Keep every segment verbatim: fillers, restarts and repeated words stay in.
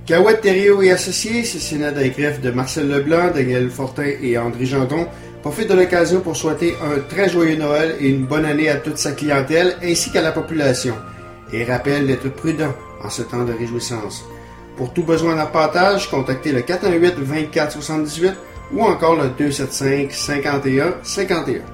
Cahouette Thériault et Associés, c'est Sénat et greffe de Marcel Leblanc, Daniel Fortin et André Gendron, profite de l'occasion pour souhaiter un très joyeux Noël et une bonne année à toute sa clientèle ainsi qu'à la population. Et rappelle d'être prudent en ce temps de réjouissance. Pour tout besoin d'arpentage, contactez le quatre un huit, vingt-quatre soixante-dix-huit ou encore le deux sept cinq, cinquante et un cinquante et un.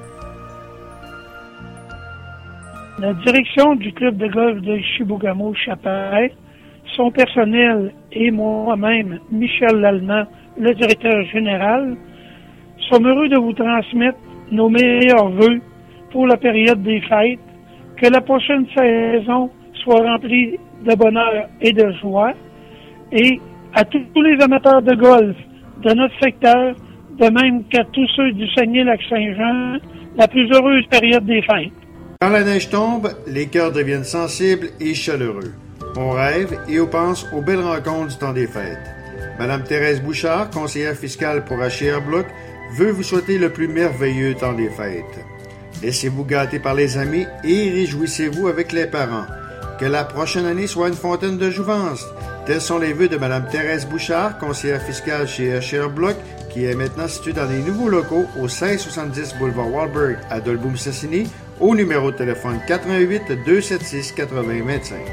La direction du club de golf de Chibougamau-Chaparais, son personnel et moi-même, Michel Lallemand, le directeur général, sommes heureux de vous transmettre nos meilleurs vœux pour la période des fêtes, que la prochaine saison soit remplie de bonheur et de joie, et à tous les amateurs de golf de notre secteur, de même qu'à tous ceux du Saguenay-Lac-Saint-Jean, la plus heureuse période des fêtes. Quand la neige tombe, les cœurs deviennent sensibles et chaleureux. On rêve et on pense aux belles rencontres du temps des fêtes. Madame Thérèse Bouchard, conseillère fiscale pour H R Bloc, veut vous souhaiter le plus merveilleux temps des fêtes. Laissez-vous gâter par les amis et réjouissez-vous avec les parents. Que la prochaine année soit une fontaine de jouvence. Tels sont les vœux de Madame Thérèse Bouchard, conseillère fiscale chez H R Bloc, qui est maintenant située dans les nouveaux locaux au cinq cent soixante-dix boulevard Walberg à Dolbeau-Mistassini, au numéro de téléphone quatre un huit, deux sept six, quatre zéro deux cinq.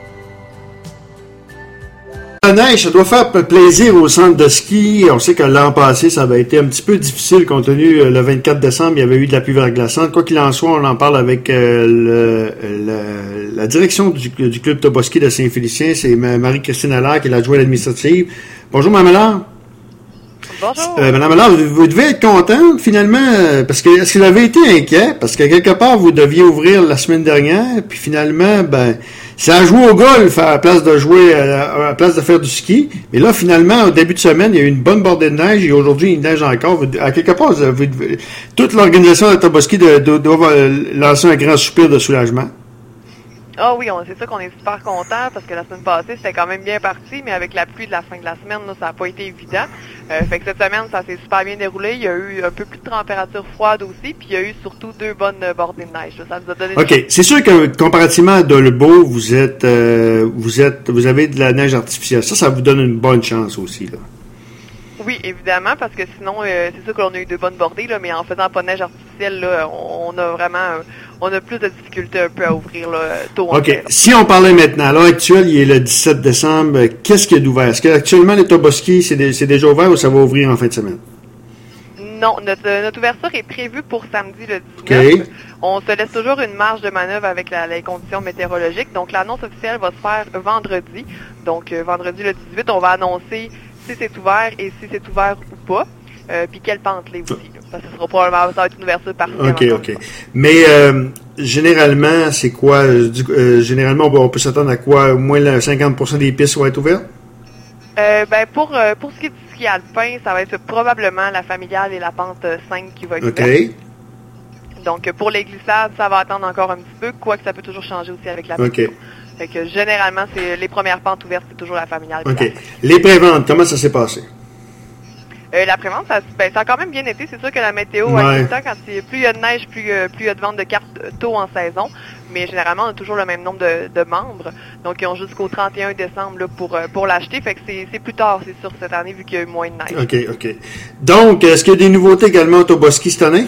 La neige, ça doit faire plaisir au centre de ski. On sait que l'an passé, ça avait été un petit peu difficile compte tenu le vingt-quatre décembre, il y avait eu de la pluie verglaçante. Quoi qu'il en soit, on en parle avec euh, le, le, la direction du, du club Toboski de Saint-Félicien. C'est Marie-Christine Allard qui est l'adjointe administrative. Bonjour, Mme Allard. Bonjour. Euh, Madame Allard, vous, vous devez être contente, finalement, euh, parce que est-ce que vous avez été inquiet? Parce que quelque part, vous deviez ouvrir la semaine dernière, puis finalement, ben, ça a joué au golf à la place de jouer, à la place de faire du ski. Mais là, finalement, au début de semaine, il y a eu une bonne bordée de neige, et aujourd'hui, il neige encore. Vous, à quelque part, vous, vous, toute l'organisation de Toboski doit, doit, doit lancer un grand soupir de soulagement. Ah oui, c'est sûr qu'on est super contents parce que la semaine passée, c'était quand même bien parti, mais avec la pluie de la fin de la semaine, là, ça n'a pas été évident. Euh, fait que cette semaine, ça s'est super bien déroulé. Il y a eu un peu plus de température froide aussi, puis il y a eu surtout deux bonnes bordées de neige. Là. Ça nous a donné. OK. C'est sûr que comparativement à Dolbeau, vous êtes, euh, vous êtes, vous avez de la neige artificielle. Ça, ça vous donne une bonne chance aussi, là. Oui, évidemment, parce que sinon, euh, c'est sûr qu'on a eu deux bonnes bordées, là, mais en faisant pas de neige artificielle, là, on a vraiment, euh, on a plus de difficultés un peu à ouvrir là, tôt en OK. saison. Si on parlait maintenant, à l'heure actuelle, il est le dix-sept décembre, qu'est-ce qu'il y a d'ouvert? Est-ce qu'actuellement, les Toboski, c'est, de, c'est déjà ouvert ou ça va ouvrir en fin de semaine? Non, notre, notre ouverture est prévue pour samedi le dix-neuf. Okay. On se laisse toujours une marge de manœuvre avec la, les conditions météorologiques. Donc, l'annonce officielle va se faire vendredi. Donc, euh, vendredi le dix-huit, on va annoncer si c'est ouvert et si c'est ouvert ou pas. Euh, puis quelle pente l'est aussi. Là, parce que ce sera probablement ça va être une ouverture partielle. OK, OK. Mais euh, généralement, c'est quoi? Euh, généralement, on peut s'attendre à quoi? Au moins cinquante pour cent des pistes vont être ouvertes? Euh, ben pour euh, pour ce qui est du ski alpin, ça va être probablement la familiale et la pente cinq qui va être OK. ouverte. Donc pour les glissades, ça va attendre encore un petit peu, quoique ça peut toujours changer aussi avec la météo. OK. Fait que généralement, c'est les premières pentes ouvertes, c'est toujours la familiale. OK. Les préventes, comment ça s'est passé? Euh, la prévente, ça, ben, ça a quand même bien été. C'est sûr que la météo, ouais. à tout le temps, quand il, plus il y a de neige, plus, euh, plus il y a de ventes de cartes tôt en saison. Mais généralement, on a toujours le même nombre de, de membres. Donc, ils ont jusqu'au trente et un décembre là, pour, euh, pour l'acheter. Fait que c'est, c'est plus tard, c'est sûr, cette année, vu qu'il y a eu moins de neige. OK, OK. Donc, est-ce qu'il y a des nouveautés également au Toboski cette année?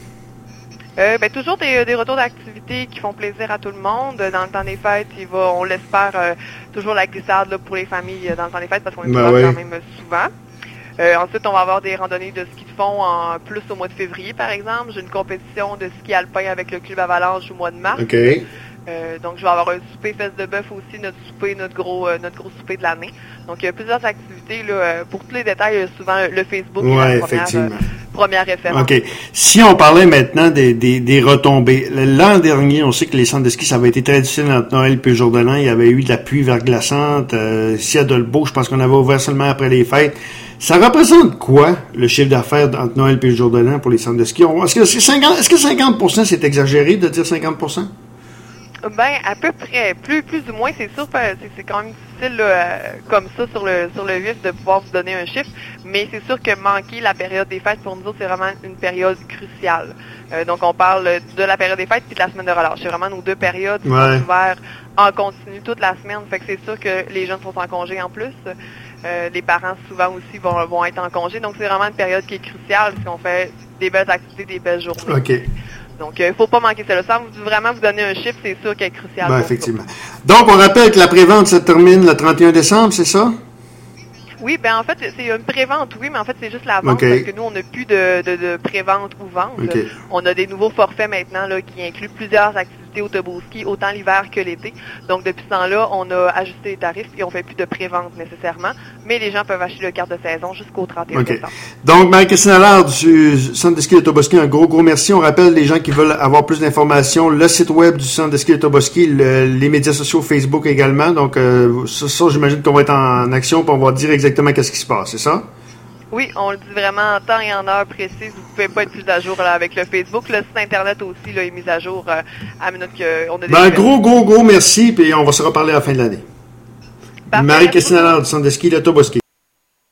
Euh, ben, toujours des, des retours d'activités qui font plaisir à tout le monde. Dans le temps des fêtes, il va, on l'espère, euh, toujours la glissade là, pour les familles dans le temps des fêtes parce qu'on est ben ouais. quand même souvent. Euh, ensuite, on va avoir des randonnées de ski de fond en plus au mois de février, par exemple. J'ai une compétition de ski alpin avec le club Avalanche au mois de mars. OK. Euh, donc, je vais avoir un souper fesse de bœuf aussi, notre souper, notre gros, euh, notre gros souper de l'année. Donc, il y a plusieurs activités. Là, euh, pour tous les détails, il y a souvent le Facebook ouais, qui est la première, effectivement. Euh, première référence. OK. Si on parlait maintenant des, des, des retombées, l'an dernier, on sait que les centres de ski, ça avait été très difficile entre Noël et le jour de l'an. Il y avait eu de la pluie verglaçante. Euh, ici à Dolbeau, je pense qu'on avait ouvert seulement après les fêtes. Ça représente quoi, le chiffre d'affaires entre Noël et le jour de l'an pour les centres de ski? Est-ce que, c'est cinquante, est-ce que cinquante pour cent c'est exagéré de dire cinquante pour cent? Ben, à peu près. Plus, plus ou moins, c'est sûr, c'est, c'est quand même difficile, là, euh, comme ça, sur le, sur le vif, de pouvoir vous donner un chiffre. Mais c'est sûr que manquer la période des fêtes, pour nous autres, c'est vraiment une période cruciale. Euh, donc, on parle de la période des fêtes et de la semaine de relâche. C'est vraiment nos deux périodes qui ouais. sont ouvertes en continu toute la semaine. Fait que c'est sûr que les jeunes sont en congé en plus. Euh, les parents, souvent aussi, vont, vont être en congé. Donc, c'est vraiment une période qui est cruciale, parce qu'on fait des belles activités, des belles journées. OK. Donc, il euh, ne faut pas manquer ça. Sans vraiment vous donner un chiffre, c'est sûr qu'elle est crucial. Ben, effectivement. Ça. Donc, on rappelle que la prévente se termine le trente et un décembre, c'est ça? Oui, ben en fait, c'est une prévente, oui, mais en fait, c'est juste la vente, okay. parce que nous, on n'a plus de, de, de prévente ou vente. Okay. On a des nouveaux forfaits maintenant là, qui incluent plusieurs activités autoboski, autant l'hiver que l'été. Donc, depuis ce temps-là, on a ajusté les tarifs et on fait plus de prévente nécessairement, mais les gens peuvent acheter le carte de saison jusqu'au trente et un okay. décembre. Donc, Marie-Christine Allard du Centre de ski de Toboski, un gros, gros merci. On rappelle les gens qui veulent avoir plus d'informations, le site web du Centre de ski de Toboski, le, les médias sociaux, Facebook également. Donc, euh, ça, ça j'imagine qu'on va être en action pour on va dire exactement qu'est-ce qui se passe, c'est ça? Oui, on le dit vraiment en temps et en heure précise. Vous pouvez pas être plus à jour là, avec le Facebook. Le site Internet aussi là, est mis à jour euh, à minute qu'on a des ben, gros, gros, gros merci, puis on va se reparler à la fin de l'année. Marie-Christine Allard du Centre de ski de Toboski.